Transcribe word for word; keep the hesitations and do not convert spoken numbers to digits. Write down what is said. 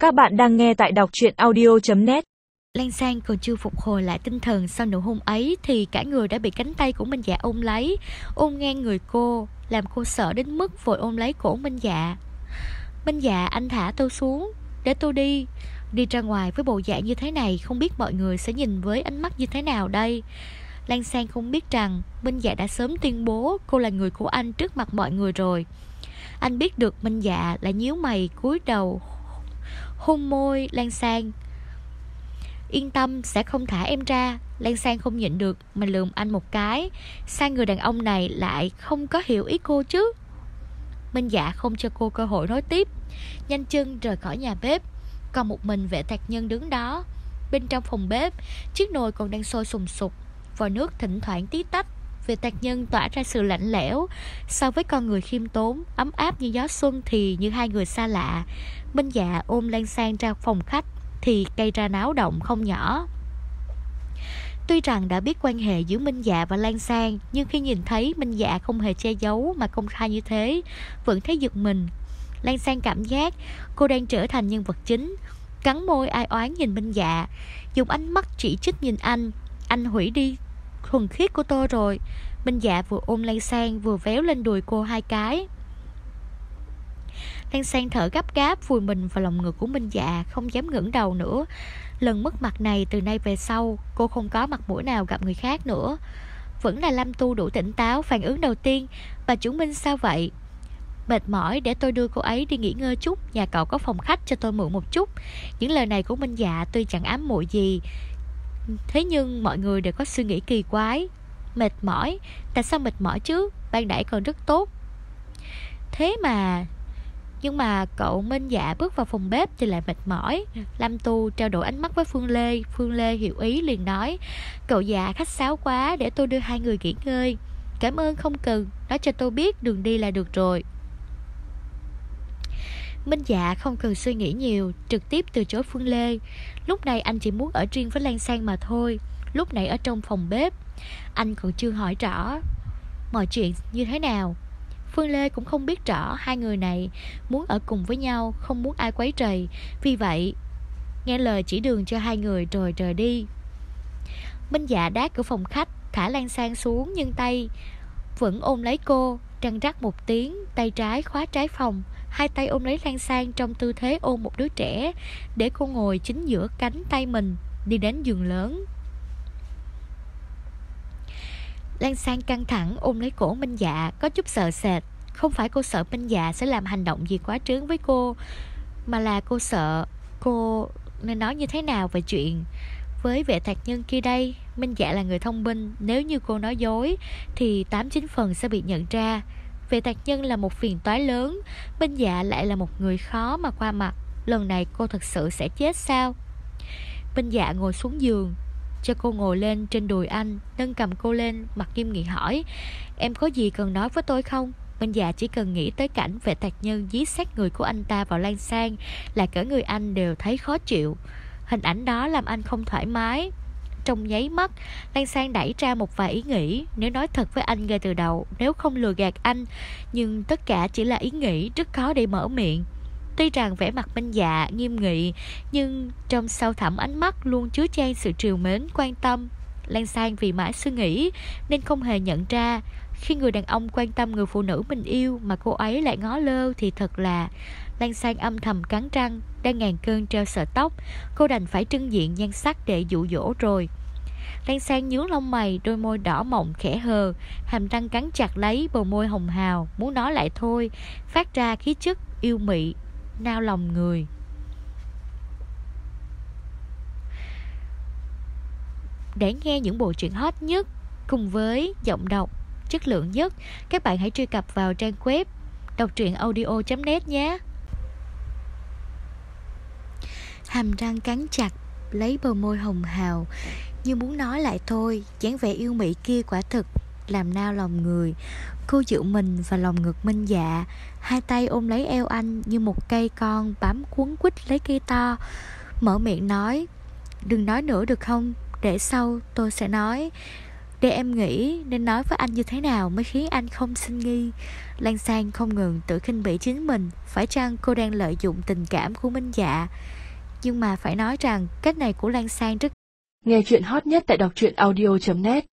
Các bạn đang nghe tại đọc truyện audio chấm net. Lan Sang còn chưa phục hồi lại tinh thần sau nụ hôn ấy thì cả người đã bị cánh tay của Minh Dạ ôm lấy, ôm ngang người cô, làm cô sợ đến mức vội ôm lấy cổ Minh Dạ. Minh Dạ, anh thả tôi xuống, để tôi đi. Đi ra ngoài với bộ dạng như thế này, không biết mọi người sẽ nhìn với ánh mắt như thế nào đây. Lan Sang không biết rằng Minh Dạ đã sớm tuyên bố cô là người của anh trước mặt mọi người rồi. Anh biết được Minh Dạ lại nhíu mày cúi đầu hôn môi Lan Sang. Yên tâm, sẽ không thả em ra. Lan Sang không nhịn được mà lườm anh một cái. Sao người đàn ông này lại không có hiểu ý cô chứ? Minh Dạ không cho cô cơ hội nói tiếp, nhanh chân rời khỏi nhà bếp. Còn một mình Vệ Tạc Nhân đứng đó. Bên trong phòng bếp, chiếc nồi còn đang sôi sùng sục, vòi nước thỉnh thoảng tí tách. Vệ Tạc Nhân tỏa ra sự lạnh lẽo. So với con người khiêm tốn, ấm áp như gió xuân thì như hai người xa lạ. Minh Dạ ôm Lan Sang ra phòng khách thì gây ra náo động không nhỏ. Tuy rằng đã biết quan hệ giữa Minh Dạ và Lan Sang, nhưng khi nhìn thấy Minh Dạ không hề che giấu mà công khai như thế, vẫn thấy giật mình. Lan Sang cảm giác cô đang trở thành nhân vật chính, cắn môi ai oán nhìn Minh Dạ, dùng ánh mắt chỉ trích nhìn anh. Anh hủy đi thuần khiết của tôi rồi. Minh Dạ vừa ôm Lan Sang vừa véo lên đùi cô hai cái. Lan Sang thở gấp gáp vùi mình vào lòng ngực của Minh Dạ, không dám ngẩng đầu nữa. Lần mất mặt này từ nay về sau, cô không có mặt mũi nào gặp người khác nữa. Vẫn là Lâm Tu đủ tỉnh táo, phản ứng đầu tiên: bà chủ Minh sao vậy? Mệt mỏi, để tôi đưa cô ấy đi nghỉ ngơi chút, nhà cậu có phòng khách cho tôi mượn một chút. Những lời này của Minh Dạ tuy chẳng ám muội gì, thế nhưng mọi người đều có suy nghĩ kỳ quái. Mệt mỏi? Tại sao mệt mỏi chứ? Ban nãy còn rất tốt. Thế mà Nhưng mà cậu Minh Dạ bước vào phòng bếp thì lại mệt mỏi. Lâm Tu trao đổi ánh mắt với Phương Lê. Phương Lê hiểu ý liền nói: cậu Dạ khách sáo quá, để tôi đưa hai người nghỉ ngơi. Cảm ơn không cần, nói cho tôi biết đường đi là được rồi. Minh Dạ không cần suy nghĩ nhiều, trực tiếp từ chối Phương Lê. Lúc này anh chỉ muốn ở riêng với Lan Sang mà thôi. Lúc nãy ở trong phòng bếp, anh còn chưa hỏi rõ mọi chuyện như thế nào. Phương Lê cũng không biết rõ hai người này muốn ở cùng với nhau, không muốn ai quấy rầy. Vì vậy nghe lời chỉ đường cho hai người rồi rời đi. Minh Dạ đáp cửa phòng khách, thả Lan Sang xuống nhưng tay vẫn ôm lấy cô. Trăng rắc một tiếng, tay trái khóa trái phòng, hai tay ôm lấy Lan Sang trong tư thế ôm một đứa trẻ, để cô ngồi chính giữa cánh tay mình, đi đến giường lớn. Lan Sang căng thẳng ôm lấy cổ Minh Dạ, có chút sợ sệt. Không phải cô sợ Minh Dạ sẽ làm hành động gì quá trớn với cô, mà là cô sợ cô nên nói như thế nào về chuyện với Vệ Tạc Nhân kia đây. Minh Dạ là người thông minh, nếu như cô nói dối thì tám chín phần sẽ bị nhận ra. Vệ Tạc Nhân là một phiền toái lớn, Minh Dạ lại là một người khó mà qua mặt. Lần này cô thật sự sẽ chết sao? Minh Dạ ngồi xuống giường, cho cô ngồi lên trên đùi anh, nâng cầm cô lên, mặt nghiêm nghị hỏi: em có gì cần nói với tôi không? Minh Dạ chỉ cần nghĩ tới cảnh Vệ Tạc Nhân dí sát người của anh ta vào Lan Sang là cả người anh đều thấy khó chịu. Hình ảnh đó làm anh không thoải mái. Trong nháy mắt, Lan Sang đẩy ra một vài ý nghĩ, nếu nói thật với anh ngay từ đầu, nếu không lừa gạt anh. Nhưng tất cả chỉ là ý nghĩ, rất khó để mở miệng. Tuy rằng vẻ mặt Minh Dạ nghiêm nghị, nhưng trong sâu thẳm ánh mắt luôn chứa chan sự trìu mến, quan tâm. Lan Sang vì mãi suy nghĩ nên không hề nhận ra, khi người đàn ông quan tâm người phụ nữ mình yêu mà cô ấy lại ngó lơ thì thật là... Lan Sang âm thầm cắn răng, đang ngàn cơn treo sợi tóc, cô đành phải trưng diện nhan sắc để dụ dỗ rồi. Lan Sang nhướng lông mày, đôi môi đỏ mọng khẽ hờ, hàm răng cắn chặt lấy bờ môi hồng hào, muốn nói lại thôi, phát ra khí chất yêu mị nao lòng người. Để nghe những bộ truyện hot nhất cùng với giọng đọc chất lượng nhất, các bạn hãy truy cập vào trang web đọc truyện audio chấm net nhé. Hàm răng cắn chặt lấy bờ môi hồng hào, như muốn nói lại thôi, dáng vẻ yêu mị kia quả thực làm nao lòng người. Cô dựa mình vào lòng ngực Minh Dạ, hai tay ôm lấy eo anh như một cây con bám quấn quýt lấy cây to, mở miệng nói: đừng nói nữa được không, để sau tôi sẽ nói. Để em nghĩ nên nói với anh như thế nào mới khiến anh không sinh nghi. Lan Sang không ngừng tự khinh bỉ chính mình. Phải chăng cô đang lợi dụng tình cảm của Minh Dạ? Nhưng mà phải nói rằng cách này của Lan Sang rất... Nghe chuyện hot nhất tại đọc truyện audio chấm net.